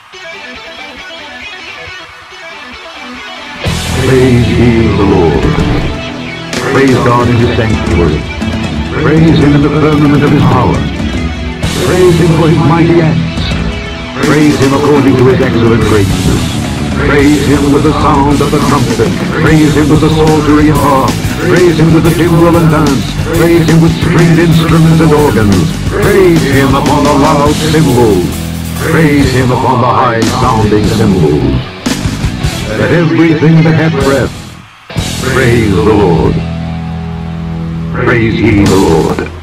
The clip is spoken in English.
Praise ye the Lord. Praise God in his sanctuary. Praise him in the firmament of his power. Praise him for his mighty acts. Praise him according to his excellent greatness. Praise him with the sound of the trumpet. Praise him with the psaltery and harp. Praise him with the timbrel and dance. Praise him with stringed instruments and organs. Praise him upon the loud cymbals. Praise him upon the high-sounding cymbals. Let everything that hath breath praise the Lord. Praise ye the Lord.